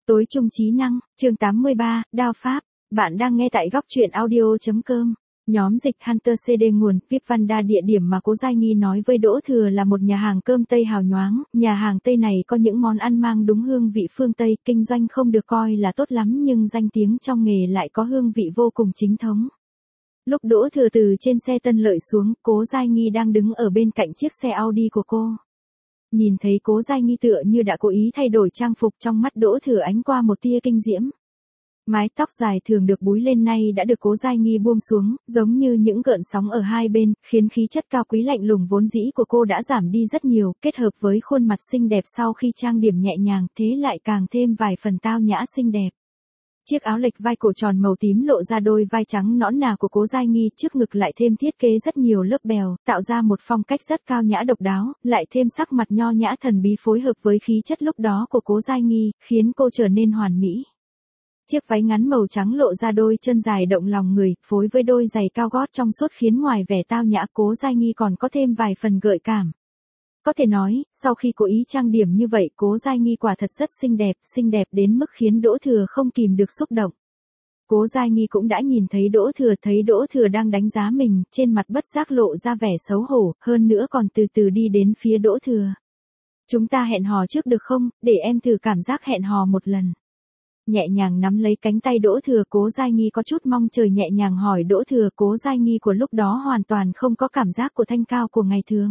Tối trung trí năng, chương 83, Đao Pháp. Bạn đang nghe tại góc truyện audio.com. Nhóm dịch Hunter CD nguồn, VIP Vanda địa điểm mà Cố Giai Nghi nói với Đỗ Thừa là một nhà hàng cơm Tây hào nhoáng. Nhà hàng Tây này có những món ăn mang đúng hương vị phương Tây, kinh doanh không được coi là tốt lắm nhưng danh tiếng trong nghề lại có hương vị vô cùng chính thống. Lúc Đỗ Thừa từ trên xe Tân Lợi xuống, Cố Giai Nghi đang đứng ở bên cạnh chiếc xe Audi của cô. Nhìn thấy Cố Giai Nghi tựa như đã cố ý thay đổi trang phục, trong mắt Đỗ Thừa ánh qua một tia kinh diễm. Mái tóc dài thường được búi lên nay đã được Cố Giai Nghi buông xuống, giống như những gợn sóng ở hai bên, khiến khí chất cao quý lạnh lùng vốn dĩ của cô đã giảm đi rất nhiều, kết hợp với khuôn mặt xinh đẹp sau khi trang điểm nhẹ nhàng, thế lại càng thêm vài phần tao nhã xinh đẹp. Chiếc áo lệch vai cổ tròn màu tím lộ ra đôi vai trắng nõn nà của Cố Giai Nghi, trước ngực lại thêm thiết kế rất nhiều lớp bèo, tạo ra một phong cách rất cao nhã độc đáo, lại thêm sắc mặt nho nhã thần bí phối hợp với khí chất lúc đó của Cố Giai Nghi, khiến cô trở nên hoàn mỹ. Chiếc váy ngắn màu trắng lộ ra đôi chân dài động lòng người, phối với đôi giày cao gót trong suốt khiến ngoài vẻ tao nhã, Cố Giai Nghi còn có thêm vài phần gợi cảm. Có thể nói, sau khi cố ý trang điểm như vậy, Cố Giai Nghi quả thật rất xinh đẹp đến mức khiến Đỗ Thừa không kìm được xúc động. Cố Giai Nghi cũng đã nhìn thấy Đỗ Thừa đang đánh giá mình, trên mặt bất giác lộ ra vẻ xấu hổ, hơn nữa còn từ từ đi đến phía Đỗ Thừa. Chúng ta hẹn hò trước được không, để em thử cảm giác hẹn hò một lần. Nhẹ nhàng nắm lấy cánh tay Đỗ Thừa, Cố Giai Nghi có chút mong chờ nhẹ nhàng hỏi Đỗ Thừa. Cố Giai Nghi của lúc đó hoàn toàn không có cảm giác của thanh cao của ngày thường.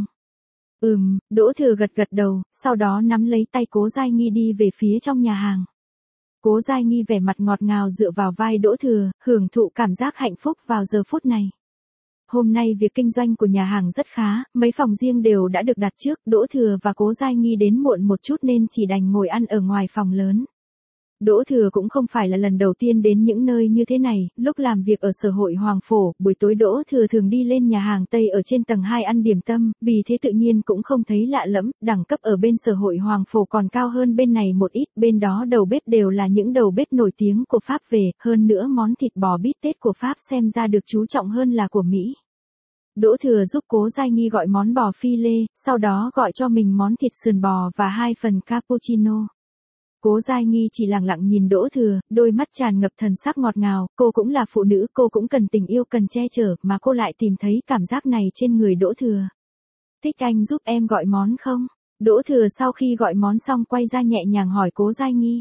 Đỗ Thừa gật đầu, sau đó nắm lấy tay Cố Giai Nghi đi về phía trong nhà hàng. Cố Giai Nghi vẻ mặt ngọt ngào dựa vào vai Đỗ Thừa, hưởng thụ cảm giác hạnh phúc vào giờ phút này. Hôm nay việc kinh doanh của nhà hàng rất khá, mấy phòng riêng đều đã được đặt trước, Đỗ Thừa và Cố Giai Nghi đến muộn một chút nên chỉ đành ngồi ăn ở ngoài phòng lớn. Đỗ Thừa cũng không phải là lần đầu tiên đến những nơi như thế này, lúc làm việc ở sở hội Hoàng Phổ, buổi tối Đỗ Thừa thường đi lên nhà hàng Tây ở trên tầng 2 ăn điểm tâm, vì thế tự nhiên cũng không thấy lạ lẫm, đẳng cấp ở bên sở hội Hoàng Phổ còn cao hơn bên này một ít, bên đó đầu bếp đều là những đầu bếp nổi tiếng của Pháp về, hơn nữa món thịt bò bít tết của Pháp xem ra được chú trọng hơn là của Mỹ. Đỗ Thừa giúp Cố Giai Nghi gọi món bò phi lê, sau đó gọi cho mình món thịt sườn bò và 2 phần cappuccino. Cố Giai Nghi chỉ lặng lặng nhìn Đỗ Thừa, đôi mắt tràn ngập thần sắc ngọt ngào, cô cũng là phụ nữ, cô cũng cần tình yêu, cần che chở, mà cô lại tìm thấy cảm giác này trên người Đỗ Thừa. Thích anh giúp em gọi món không? Đỗ Thừa sau khi gọi món xong quay ra nhẹ nhàng hỏi Cố Giai Nghi.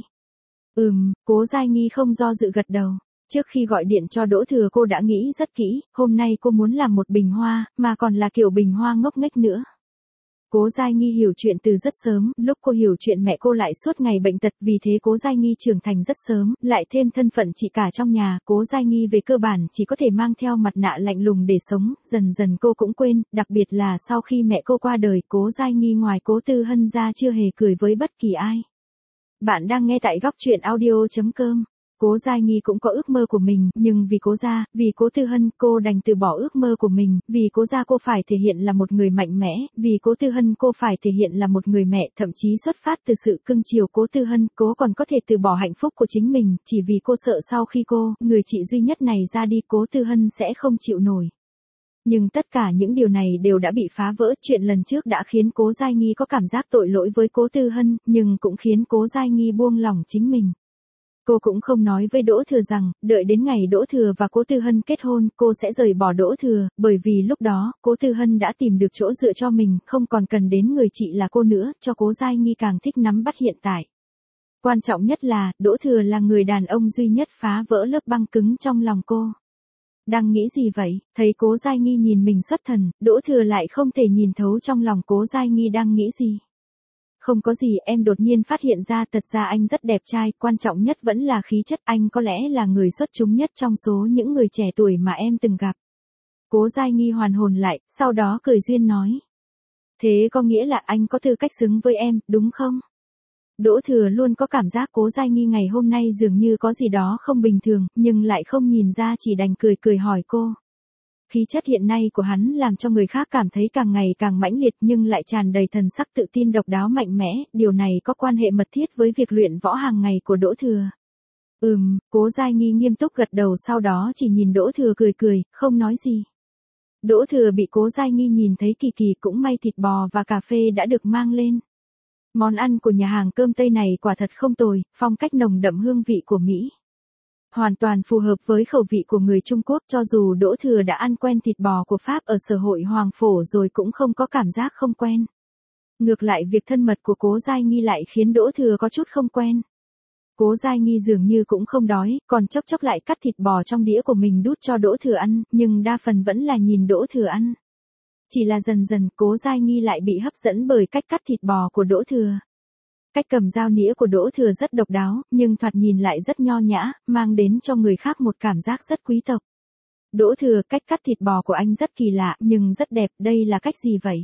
Cố Giai Nghi không do dự gật đầu. Trước khi gọi điện cho Đỗ Thừa cô đã nghĩ rất kỹ, hôm nay cô muốn làm một bình hoa, mà còn là kiểu bình hoa ngốc nghếch nữa. Cố Giai Nghi hiểu chuyện từ rất sớm, lúc cô hiểu chuyện mẹ cô lại suốt ngày bệnh tật, vì thế Cố Giai Nghi trưởng thành rất sớm, lại thêm thân phận chị cả trong nhà, Cố Giai Nghi về cơ bản chỉ có thể mang theo mặt nạ lạnh lùng để sống, dần dần cô cũng quên, đặc biệt là sau khi mẹ cô qua đời, Cố Giai Nghi ngoài Cố Tư Hân ra chưa hề cười với bất kỳ ai. Bạn đang nghe tại góc truyện audio.com. Cố Giai Nghi cũng có ước mơ của mình, nhưng vì Cố gia, vì Cố Tư Hân, cô đành từ bỏ ước mơ của mình, vì Cố gia cô phải thể hiện là một người mạnh mẽ, vì Cố Tư Hân cô phải thể hiện là một người mẹ, thậm chí xuất phát từ sự cưng chiều Cố Tư Hân, cô còn có thể từ bỏ hạnh phúc của chính mình, chỉ vì cô sợ sau khi cô, người chị duy nhất này ra đi, Cố Tư Hân sẽ không chịu nổi. Nhưng tất cả những điều này đều đã bị phá vỡ, chuyện lần trước đã khiến Cố Giai Nghi có cảm giác tội lỗi với Cố Tư Hân, nhưng cũng khiến Cố Giai Nghi buông lỏng chính mình. Cô cũng không nói với Đỗ Thừa rằng, đợi đến ngày Đỗ Thừa và Cố Tư Hân kết hôn, cô sẽ rời bỏ Đỗ Thừa, bởi vì lúc đó, Cố Tư Hân đã tìm được chỗ dựa cho mình, không còn cần đến người chị là cô nữa, cho Cố Giai Nghi càng thích nắm bắt hiện tại. Quan trọng nhất là, Đỗ Thừa là người đàn ông duy nhất phá vỡ lớp băng cứng trong lòng cô. Đang nghĩ gì vậy? Thấy Cố Giai Nghi nhìn mình xuất thần, Đỗ Thừa lại không thể nhìn thấu trong lòng Cố Giai Nghi đang nghĩ gì. Không có gì, em đột nhiên phát hiện ra thật ra anh rất đẹp trai, quan trọng nhất vẫn là khí chất, anh có lẽ là người xuất chúng nhất trong số những người trẻ tuổi mà em từng gặp. Cố Giai Nghi hoàn hồn lại, sau đó cười duyên nói. Thế có nghĩa là anh có tư cách xứng với em, đúng không? Đỗ Thừa luôn có cảm giác Cố Giai Nghi ngày hôm nay dường như có gì đó không bình thường, nhưng lại không nhìn ra, chỉ đành cười hỏi cô. Khí chất hiện nay của hắn làm cho người khác cảm thấy càng ngày càng mãnh liệt nhưng lại tràn đầy thần sắc tự tin độc đáo mạnh mẽ, điều này có quan hệ mật thiết với việc luyện võ hàng ngày của Đỗ Thừa. Cố Giai Nghi nghiêm túc gật đầu, sau đó chỉ nhìn Đỗ Thừa cười, không nói gì. Đỗ Thừa bị Cố Giai Nghi nhìn thấy kỳ, cũng may thịt bò và cà phê đã được mang lên. Món ăn của nhà hàng cơm Tây này quả thật không tồi, phong cách nồng đậm hương vị của Mỹ. Hoàn toàn phù hợp với khẩu vị của người Trung Quốc, cho dù Đỗ Thừa đã ăn quen thịt bò của Pháp ở Sở Hội Hoàng Phổ rồi cũng không có cảm giác không quen. Ngược lại việc thân mật của Cố Giai Nghi lại khiến Đỗ Thừa có chút không quen. Cố Giai Nghi dường như cũng không đói, còn chốc chốc lại cắt thịt bò trong đĩa của mình đút cho Đỗ Thừa ăn, nhưng đa phần vẫn là nhìn Đỗ Thừa ăn. Chỉ là dần dần Cố Giai Nghi lại bị hấp dẫn bởi cách cắt thịt bò của Đỗ Thừa. Cách cầm dao nĩa của Đỗ Thừa rất độc đáo, nhưng thoạt nhìn lại rất nho nhã, mang đến cho người khác một cảm giác rất quý tộc. Đỗ Thừa, cách cắt thịt bò của anh rất kỳ lạ, nhưng rất đẹp, đây là cách gì vậy?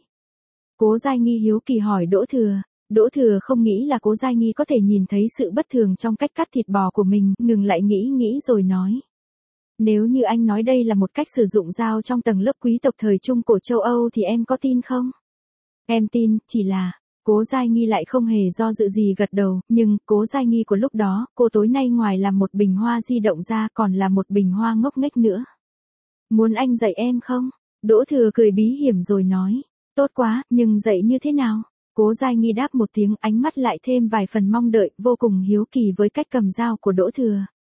Cố Giai Nghi hiếu kỳ hỏi Đỗ Thừa. Đỗ Thừa không nghĩ là Cố Giai Nghi có thể nhìn thấy sự bất thường trong cách cắt thịt bò của mình, ngừng lại nghĩ rồi nói. Nếu như anh nói đây là một cách sử dụng dao trong tầng lớp quý tộc thời Trung Cổ châu Âu thì em có tin không? Em tin, chỉ là... Cố Giai Nghi lại không hề do dự gì gật đầu, nhưng Cố Giai Nghi của lúc đó, cô tối nay ngoài làm một bình hoa di động ra còn là một bình hoa ngốc nghếch nữa. Muốn anh dạy em không? Đỗ Thừa cười bí hiểm rồi nói. Tốt quá, nhưng dạy như thế nào? Cố Giai Nghi đáp một tiếng, ánh mắt lại thêm vài phần mong đợi, vô cùng hiếu kỳ với cách cầm dao của Đỗ Thừa.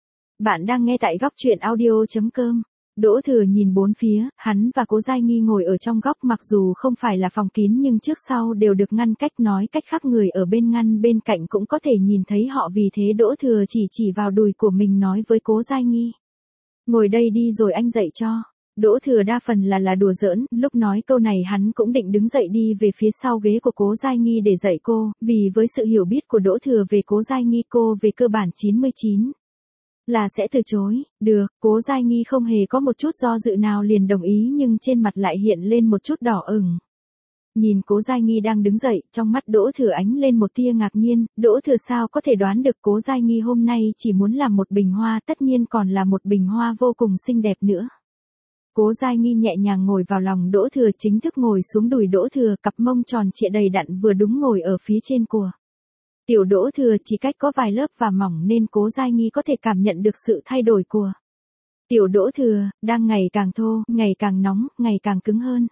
Bạn đang nghe tại góc truyện audio.com. Đỗ Thừa nhìn bốn phía, hắn và Cố Giai Nghi ngồi ở trong góc, mặc dù không phải là phòng kín nhưng trước sau đều được ngăn cách, nói cách khác người ở bên ngăn bên cạnh cũng có thể nhìn thấy họ, vì thế Đỗ Thừa chỉ vào đùi của mình nói với Cố Giai Nghi. Ngồi đây đi rồi anh dạy cho. Đỗ Thừa đa phần là đùa giỡn, lúc nói câu này hắn cũng định đứng dậy đi về phía sau ghế của Cố Giai Nghi để dạy cô, vì với sự hiểu biết của Đỗ Thừa về Cố Giai Nghi, cô về cơ bản 99 là sẽ từ chối. Được, Cố Giai Nghi không hề có một chút do dự nào liền đồng ý, nhưng trên mặt lại hiện lên một chút đỏ ửng. Nhìn Cố Giai Nghi đang đứng dậy, trong mắt Đỗ Thừa ánh lên một tia ngạc nhiên, Đỗ Thừa sao có thể đoán được Cố Giai Nghi hôm nay chỉ muốn làm một bình hoa, tất nhiên còn là một bình hoa vô cùng xinh đẹp nữa. Cố Giai Nghi nhẹ nhàng ngồi vào lòng Đỗ Thừa, chính thức ngồi xuống đùi Đỗ Thừa, cặp mông tròn trịa đầy đặn vừa đúng ngồi ở phía trên của tiểu Đỗ Thừa, chỉ cách có vài lớp và mỏng nên Cố Giai Nghi có thể cảm nhận được sự thay đổi của tiểu Đỗ Thừa, đang ngày càng thô, ngày càng nóng, ngày càng cứng hơn.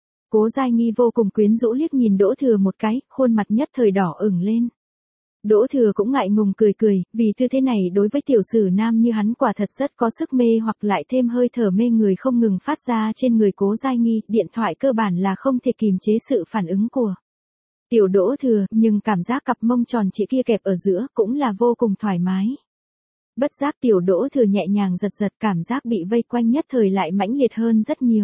Cố Giai Nghi vô cùng quyến rũ liếc nhìn Đỗ Thừa một cái, khuôn mặt nhất thời đỏ ửng lên. Đỗ Thừa cũng ngại ngùng cười, vì tư thế này đối với tiểu sử nam như hắn quả thật rất có sức mê, hoặc lại thêm hơi thở mê người không ngừng phát ra trên người Cố Giai Nghi, điện thoại cơ bản là không thể kìm chế sự phản ứng của tiểu Đỗ Thừa, nhưng cảm giác cặp mông tròn trịa kia kẹp ở giữa cũng là vô cùng thoải mái. Bất giác tiểu Đỗ Thừa nhẹ nhàng giật, cảm giác bị vây quanh nhất thời lại mãnh liệt hơn rất nhiều.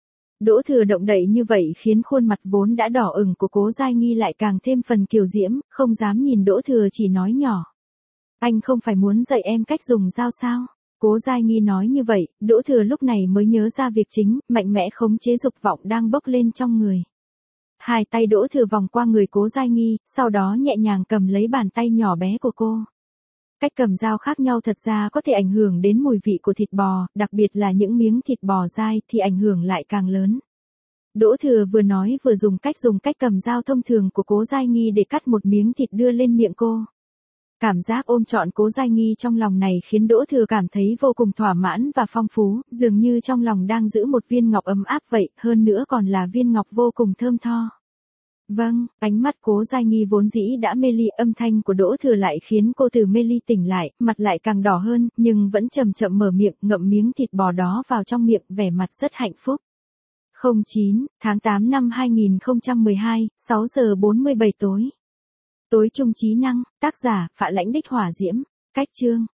Đỗ Thừa động đậy như vậy khiến khuôn mặt vốn đã đỏ ửng của Cố Giai Nghi lại càng thêm phần kiều diễm, không dám nhìn Đỗ Thừa, chỉ nói nhỏ. Anh không phải muốn dạy em cách dùng dao sao? Cố Giai Nghi nói như vậy, Đỗ Thừa lúc này mới nhớ ra việc chính, mạnh mẽ khống chế dục vọng đang bốc lên trong người. Hai tay Đỗ Thừa vòng qua người Cố Giai Nghi, sau đó nhẹ nhàng cầm lấy bàn tay nhỏ bé của cô. Cách cầm dao khác nhau thật ra có thể ảnh hưởng đến mùi vị của thịt bò, đặc biệt là những miếng thịt bò dai thì ảnh hưởng lại càng lớn. Đỗ Thừa vừa nói vừa dùng cách cầm dao thông thường của Cố Giai Nghi để cắt một miếng thịt đưa lên miệng cô. Cảm giác ôm trọn Cố Giai Nghi trong lòng này khiến Đỗ Thừa cảm thấy vô cùng thỏa mãn và phong phú, dường như trong lòng đang giữ một viên ngọc ấm áp vậy, hơn nữa còn là viên ngọc vô cùng thơm tho. Vâng, ánh mắt Cố Giai Nghi vốn dĩ đã mê ly, âm thanh của Đỗ Thừa lại khiến cô từ mê ly tỉnh lại, mặt lại càng đỏ hơn, nhưng vẫn chậm chậm mở miệng, ngậm miếng thịt bò đó vào trong miệng, vẻ mặt rất hạnh phúc. 09, tháng 8 năm 2012, 6 giờ 47 tối. Tối trung trí năng, tác giả, Phạ Lãnh Đích Hỏa Diễm, cách chương.